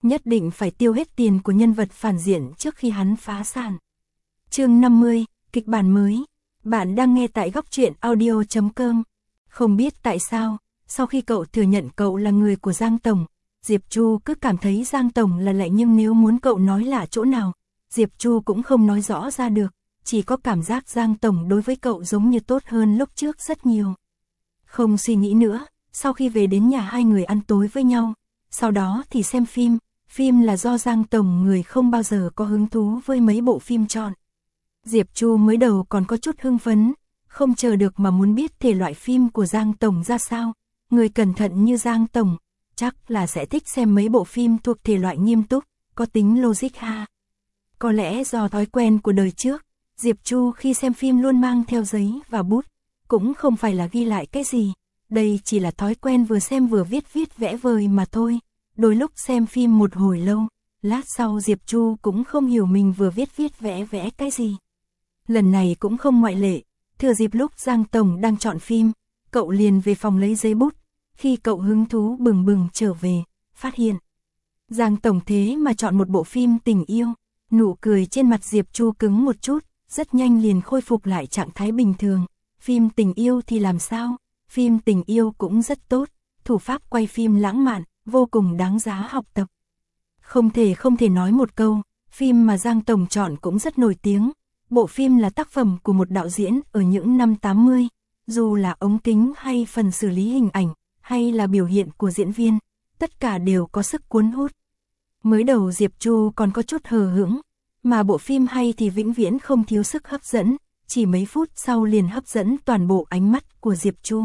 nhất định phải tiêu hết tiền của nhân vật phản diện trước khi hắn phá sản. Chương 50, kịch bản mới. Bạn đang nghe tại góc truyện audio.com. Không biết tại sao, sau khi cậu thừa nhận cậu là người của Giang Tổng, Diệp Chu cứ cảm thấy Giang Tổng là lạ, nhưng nếu muốn cậu nói là chỗ nào, Diệp Chu cũng không nói rõ ra được, chỉ có cảm giác Giang Tổng đối với cậu giống như tốt hơn lúc trước rất nhiều. Không suy nghĩ nữa, sau khi về đến nhà hai người ăn tối với nhau, sau đó thì xem phim. Phim là do Giang Tổng, người không bao giờ có hứng thú với mấy bộ phim chọn. Diệp Chu mới đầu còn có chút hưng phấn, không chờ được mà muốn biết thể loại phim của Giang Tổng ra sao. Người cẩn thận như Giang Tổng, chắc là sẽ thích xem mấy bộ phim thuộc thể loại nghiêm túc, có tính logic ha. Có lẽ do thói quen của đời trước, Diệp Chu khi xem phim luôn mang theo giấy và bút, cũng không phải là ghi lại cái gì, đây chỉ là thói quen vừa xem vừa viết vẽ vời mà thôi. Đôi lúc xem phim một hồi lâu, lát sau Diệp Chu cũng không hiểu mình vừa viết vẽ cái gì. Lần này cũng không ngoại lệ, thừa dịp lúc Giang Tổng đang chọn phim, cậu liền về phòng lấy giấy bút. Khi cậu hứng thú bừng bừng trở về, phát hiện Giang Tổng thế mà chọn một bộ phim tình yêu. Nụ cười trên mặt Diệp Chu cứng một chút, rất nhanh liền khôi phục lại trạng thái bình thường. Phim tình yêu thì làm sao? Phim tình yêu cũng rất tốt, thủ pháp quay phim lãng mạn, vô cùng đáng giá học tập. Không thể nói một câu, phim mà Giang Tổng chọn cũng rất nổi tiếng. Bộ phim là tác phẩm của một đạo diễn ở những năm 80, dù là ống kính hay phần xử lý hình ảnh, hay là biểu hiện của diễn viên, tất cả đều có sức cuốn hút. Mới đầu Diệp Chu còn có chút hờ hững, mà bộ phim hay thì vĩnh viễn không thiếu sức hấp dẫn, chỉ mấy phút sau liền hấp dẫn toàn bộ ánh mắt của Diệp Chu.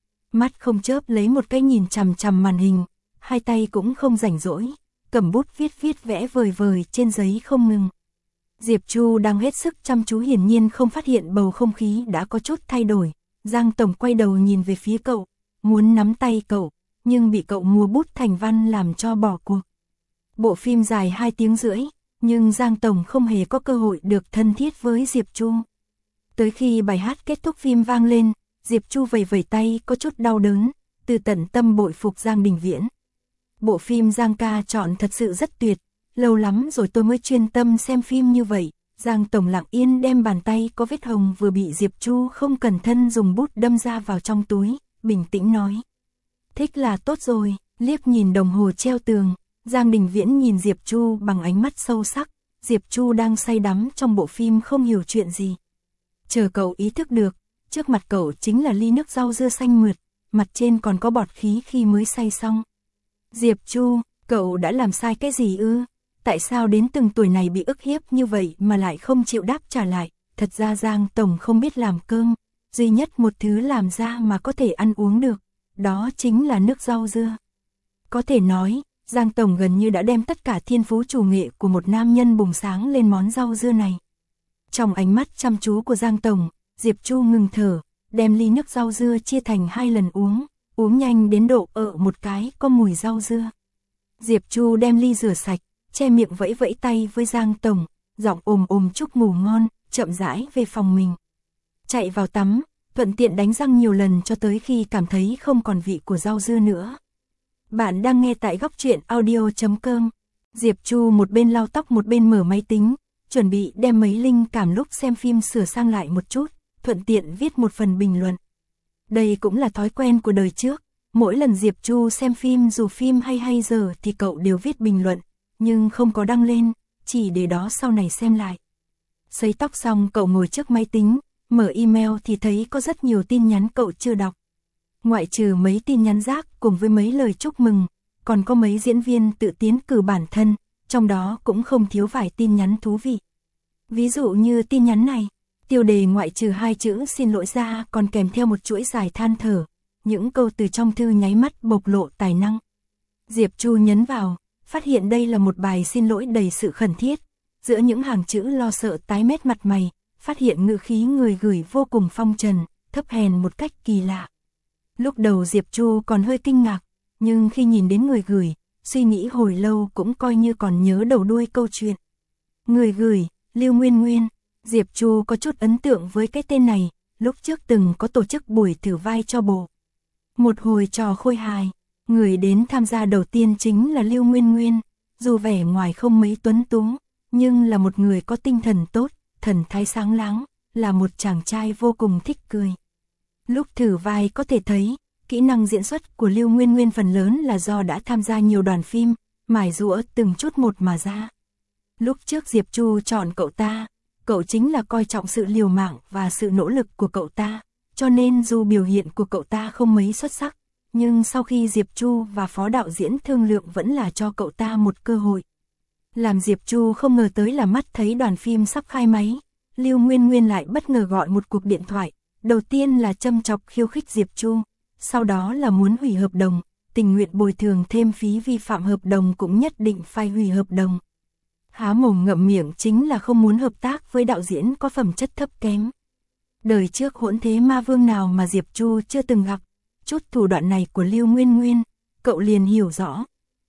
Mắt không chớp lấy một cái nhìn chằm chằm màn hình, hai tay cũng không rảnh rỗi, cầm bút viết vẽ vời trên giấy không ngừng. Diệp Chu đang hết sức chăm chú, hiển nhiên không phát hiện bầu không khí đã có chút thay đổi. Giang Tổng quay đầu nhìn về phía cậu, muốn nắm tay cậu, nhưng bị cậu mua bút thành văn làm cho bỏ cuộc. Bộ phim dài 2 tiếng rưỡi, nhưng Giang Tổng không hề có cơ hội được thân thiết với Diệp Chu. Tới khi bài hát kết thúc phim vang lên, Diệp Chu vẫy tay có chút đau đớn, từ tận tâm bội phục Giang Đình Viễn. Bộ phim Giang ca chọn thật sự rất tuyệt, lâu lắm rồi tôi mới chuyên tâm xem phim như vậy. Giang Tổng lặng yên đem bàn tay có vết hồng vừa bị Diệp Chu không cẩn thận dùng bút đâm ra vào trong túi, bình tĩnh nói. Thích là tốt rồi, liếc nhìn đồng hồ treo tường, Giang Đình Viễn nhìn Diệp Chu bằng ánh mắt sâu sắc. Diệp Chu đang say đắm trong bộ phim không hiểu chuyện gì. Chờ cậu ý thức được, trước mặt cậu chính là ly nước rau dưa xanh mượt, mặt trên còn có bọt khí khi mới say xong. Diệp Chu, cậu đã làm sai cái gì ư? Tại sao đến từng tuổi này bị ức hiếp như vậy mà lại không chịu đáp trả lại? Thật ra Giang Tổng không biết làm cơm, duy nhất một thứ làm ra mà có thể ăn uống được, đó chính là nước rau dưa. Có thể nói, Giang Tổng gần như đã đem tất cả thiên phú chủ nghệ của một nam nhân bùng sáng lên món rau dưa này. Trong ánh mắt chăm chú của Giang Tổng, Diệp Chu ngừng thở, đem ly nước rau dưa chia thành 2 lần uống nhanh đến độ một cái có mùi rau dưa. Diệp Chu đem ly rửa sạch, che miệng vẫy tay với Giang Tổng, giọng ồm chúc ngủ ngon, chậm rãi về phòng mình. Chạy vào tắm, thuận tiện đánh răng nhiều lần cho tới khi cảm thấy không còn vị của rau dưa nữa. Bạn đang nghe tại góc truyện audio.com. Diệp Chu một bên lau tóc một bên mở máy tính, chuẩn bị đem mấy linh cảm lúc xem phim sửa sang lại một chút, thuận tiện viết một phần bình luận. Đây cũng là thói quen của đời trước, mỗi lần Diệp Chu xem phim dù phim hay giờ thì cậu đều viết bình luận, nhưng không có đăng lên, chỉ để đó sau này xem lại. Sấy tóc xong cậu ngồi trước máy tính, mở email thì thấy có rất nhiều tin nhắn cậu chưa đọc. Ngoại trừ mấy tin nhắn rác cùng với mấy lời chúc mừng, còn có mấy diễn viên tự tiến cử bản thân, trong đó cũng không thiếu vài tin nhắn thú vị. Ví dụ như tin nhắn này, tiêu đề ngoại trừ 2 chữ xin lỗi ra còn kèm theo một chuỗi dài than thở, những câu từ trong thư nháy mắt bộc lộ tài năng. Diệp Chu nhấn vào, phát hiện đây là một bài xin lỗi đầy sự khẩn thiết, giữa những hàng chữ lo sợ tái mét mặt mày, phát hiện ngữ khí người gửi vô cùng phong trần, thấp hèn một cách kỳ lạ. Lúc đầu Diệp Chu còn hơi kinh ngạc, nhưng khi nhìn đến người gửi, suy nghĩ hồi lâu cũng coi như còn nhớ đầu đuôi câu chuyện. Người gửi, Lưu Nguyên Nguyên, Diệp Chu có chút ấn tượng với cái tên này, lúc trước từng có tổ chức buổi thử vai cho bộ. Một hồi trò khôi hài, người đến tham gia đầu tiên chính là Lưu Nguyên Nguyên. dù vẻ ngoài không mấy tuấn tú, nhưng là một người có tinh thần tốt, thần thái sáng láng, là một chàng trai vô cùng thích cười. Lúc thử vai có thể thấy, kỹ năng diễn xuất của Lưu Nguyên Nguyên phần lớn là do đã tham gia nhiều đoàn phim, mài giũa từng chút một mà ra. Lúc trước Diệp Chu chọn cậu ta, cậu chính là coi trọng sự liều mạng và sự nỗ lực của cậu ta, cho nên dù biểu hiện của cậu ta không mấy xuất sắc, nhưng sau khi Diệp Chu và phó đạo diễn thương lượng vẫn là cho cậu ta một cơ hội. Làm Diệp Chu không ngờ tới là mắt thấy đoàn phim sắp khai máy, Lưu Nguyên Nguyên lại bất ngờ gọi một cuộc điện thoại, đầu tiên là châm chọc khiêu khích Diệp Chu, sau đó là muốn hủy hợp đồng, tình nguyện bồi thường thêm phí vi phạm hợp đồng cũng nhất định phải hủy hợp đồng. Há mồm ngậm miệng chính là không muốn hợp tác với đạo diễn có phẩm chất thấp kém. Đời trước hỗn thế ma vương nào mà Diệp Chu chưa từng gặp, chút thủ đoạn này của Lưu Nguyên Nguyên, cậu liền hiểu rõ.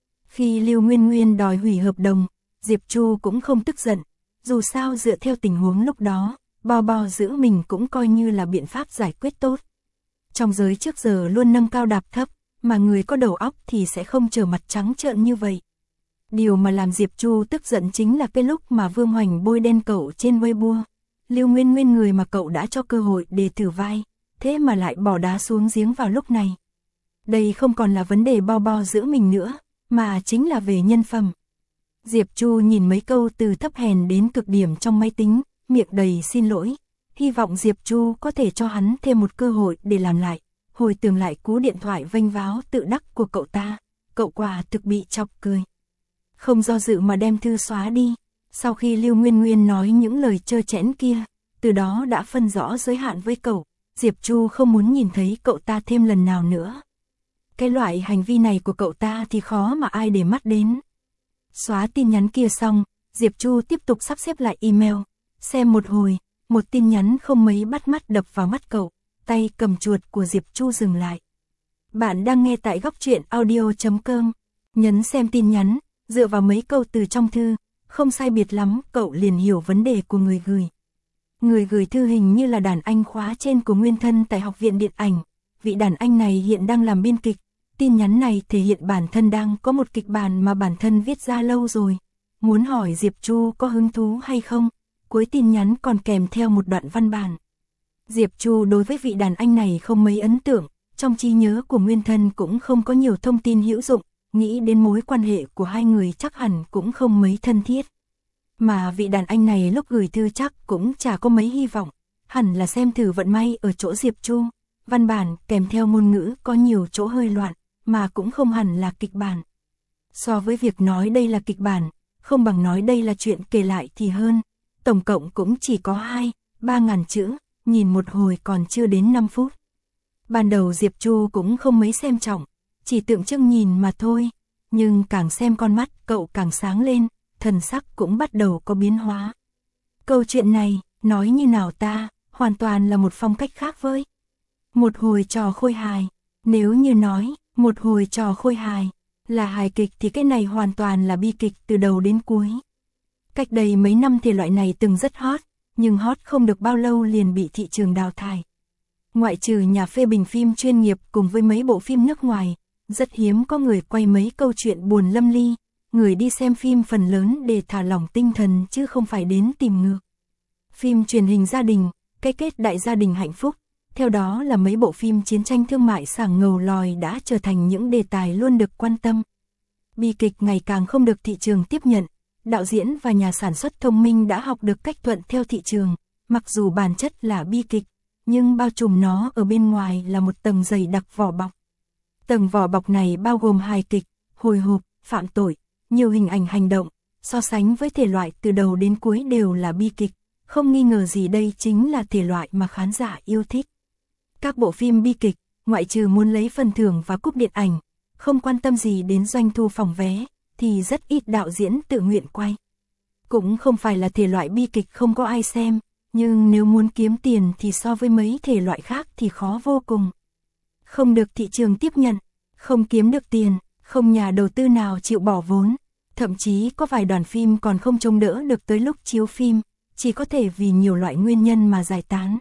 Khi Lưu Nguyên Nguyên đòi hủy hợp đồng, Diệp Chu cũng không tức giận, dù sao dựa theo tình huống lúc đó, bò bò giữ mình cũng coi như là biện pháp giải quyết tốt. Trong giới trước giờ luôn nâng cao đạp thấp, mà người có đầu óc thì sẽ không trở mặt trắng trợn như vậy. Điều mà làm Diệp Chu tức giận chính là cái lúc mà Vương Hoành bôi đen cậu trên Weibo. Lưu Nguyên Nguyên người mà cậu đã cho cơ hội để thử vai, thế mà lại bỏ đá xuống giếng vào lúc này. Đây không còn là vấn đề bo bo giữ mình nữa, mà chính là về nhân phẩm. Diệp Chu nhìn mấy câu từ thấp hèn đến cực điểm trong máy tính, miệng đầy xin lỗi. Hy vọng Diệp Chu có thể cho hắn thêm một cơ hội để làm lại, hồi tưởng lại cú điện thoại vênh váo tự đắc của cậu ta. Cậu quả thực bị chọc cười. Không do dự mà đem thư xóa đi. Sau khi Lưu Nguyên Nguyên nói những lời trơ trẽn kia, từ đó đã phân rõ giới hạn với cậu, Diệp Chu không muốn nhìn thấy cậu ta thêm lần nào nữa. Cái loại hành vi này của cậu ta thì khó mà ai để mắt đến. Xóa tin nhắn kia xong, Diệp Chu tiếp tục sắp xếp lại email, xem một hồi, một tin nhắn không mấy bắt mắt đập vào mắt cậu, tay cầm chuột của Diệp Chu dừng lại. Bạn đang nghe tại góc truyện audio.com, nhấn xem tin nhắn, dựa vào mấy câu từ trong thư, không sai biệt lắm, cậu liền hiểu vấn đề của người gửi. Người gửi thư hình như là đàn anh khóa trên của nguyên thân tại học viện điện ảnh, vị đàn anh này hiện đang làm biên kịch. Tin nhắn này thể hiện bản thân đang có một kịch bản mà bản thân viết ra lâu rồi, muốn hỏi Diệp Chu có hứng thú hay không. Cuối tin nhắn còn kèm theo một đoạn văn bản. Diệp Chu đối với vị đàn anh này không mấy ấn tượng, trong trí nhớ của nguyên thân cũng không có nhiều thông tin hữu dụng, nghĩ đến mối quan hệ của hai người chắc hẳn cũng không mấy thân thiết. Mà vị đàn anh này lúc gửi thư chắc cũng chả có mấy hy vọng, hẳn là xem thử vận may ở chỗ Diệp Chu. Văn bản kèm theo ngôn ngữ có nhiều chỗ hơi loạn, mà cũng không hẳn là kịch bản. So với việc nói đây là kịch bản, không bằng nói đây là chuyện kể lại thì hơn. Tổng cộng cũng chỉ có 2-3 chữ, nhìn một hồi còn chưa đến 5 phút. Ban đầu Diệp Chu cũng không mấy xem trọng, chỉ tượng trưng nhìn mà thôi, nhưng càng xem con mắt cậu càng sáng lên, thần sắc cũng bắt đầu có biến hóa. Câu chuyện này, nói như nào ta, hoàn toàn là một phong cách khác với một hồi trò khôi hài. Nếu như nói, một hồi trò khôi hài là hài kịch thì cái này hoàn toàn là bi kịch từ đầu đến cuối. Cách đây mấy năm thể loại này từng rất hot, nhưng hot không được bao lâu liền bị thị trường đào thải. Ngoại trừ nhà phê bình phim chuyên nghiệp cùng với mấy bộ phim nước ngoài, rất hiếm có người quay mấy câu chuyện buồn lâm ly, người đi xem phim phần lớn để thả lỏng tinh thần chứ không phải đến tìm ngược. Phim truyền hình gia đình, cái kết đại gia đình hạnh phúc, theo đó là mấy bộ phim chiến tranh thương mại sảng ngầu lòi đã trở thành những đề tài luôn được quan tâm. Bi kịch ngày càng không được thị trường tiếp nhận, đạo diễn và nhà sản xuất thông minh đã học được cách thuận theo thị trường, mặc dù bản chất là bi kịch, nhưng bao trùm nó ở bên ngoài là một tầng dày đặc vỏ bọc. Tầng vỏ bọc này bao gồm hài kịch, hồi hộp, phạm tội, nhiều hình ảnh hành động, so sánh với thể loại từ đầu đến cuối đều là bi kịch, không nghi ngờ gì đây chính là thể loại mà khán giả yêu thích. Các bộ phim bi kịch, ngoại trừ muốn lấy phần thưởng và cúp điện ảnh, không quan tâm gì đến doanh thu phòng vé, thì rất ít đạo diễn tự nguyện quay. Cũng không phải là thể loại bi kịch không có ai xem, nhưng nếu muốn kiếm tiền thì so với mấy thể loại khác thì khó vô cùng. Không được thị trường tiếp nhận, không kiếm được tiền, không nhà đầu tư nào chịu bỏ vốn, thậm chí có vài đoàn phim còn không trông đỡ được tới lúc chiếu phim, chỉ có thể vì nhiều loại nguyên nhân mà giải tán.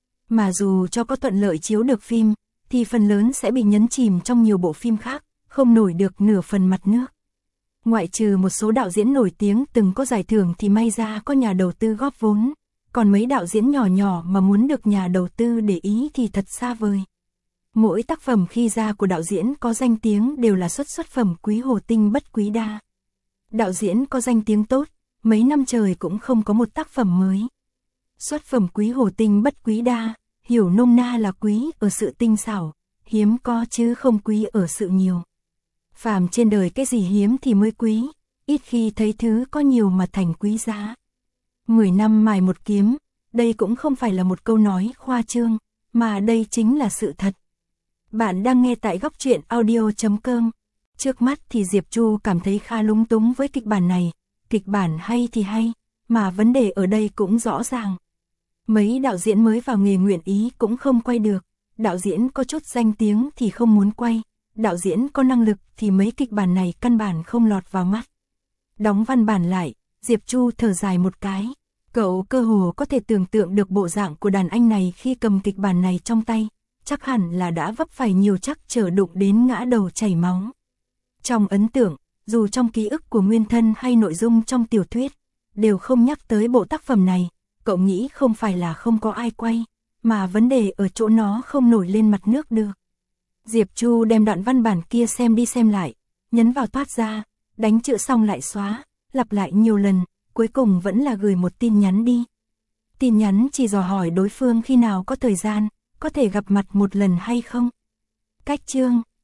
Mà dù cho có thuận lợi chiếu được phim, thì phần lớn sẽ bị nhấn chìm trong nhiều bộ phim khác, không nổi được nửa phần mặt nước. Ngoại trừ một số đạo diễn nổi tiếng từng có giải thưởng thì may ra có nhà đầu tư góp vốn, còn mấy đạo diễn nhỏ nhỏ mà muốn được nhà đầu tư để ý thì thật xa vời. Mỗi tác phẩm khi ra của đạo diễn có danh tiếng đều là xuất phẩm quý hồ tinh bất quý đa. Đạo diễn có danh tiếng tốt, mấy năm trời cũng không có một tác phẩm mới. Xuất phẩm quý hồ tinh bất quý đa, hiểu nôm na là quý ở sự tinh xảo, hiếm có chứ không quý ở sự nhiều. Phàm trên đời cái gì hiếm thì mới quý, ít khi thấy thứ có nhiều mà thành quý giá. 10 năm mài một kiếm, đây cũng không phải là một câu nói khoa trương, mà đây chính là sự thật. Bạn đang nghe tại góc truyện audio.com. Trước mắt thì Diệp Chu cảm thấy khá lúng túng với kịch bản này, kịch bản hay thì hay, mà vấn đề ở đây cũng rõ ràng. Mấy đạo diễn mới vào nghề nguyện ý cũng không quay được, đạo diễn có chút danh tiếng thì không muốn quay, đạo diễn có năng lực thì mấy kịch bản này căn bản không lọt vào mắt. Đóng văn bản lại, Diệp Chu thở dài một cái, cậu cơ hồ có thể tưởng tượng được bộ dạng của đàn anh này khi cầm kịch bản này trong tay, chắc hẳn là đã vấp phải nhiều trắc trở đụng đến ngã đầu chảy máu. Trong ấn tượng, dù trong ký ức của nguyên thân hay nội dung trong tiểu thuyết, đều không nhắc tới bộ tác phẩm này, cậu nghĩ không phải là không có ai quay, mà vấn đề ở chỗ nó không nổi lên mặt nước được. Diệp Chu đem đoạn văn bản kia xem đi xem lại, nhấn vào thoát ra, đánh chữ xong lại xóa, lặp lại nhiều lần, cuối cùng vẫn là gửi một tin nhắn đi. Tin nhắn chỉ dò hỏi đối phương khi nào có thời gian, có thể gặp mặt một lần hay không. Cách chương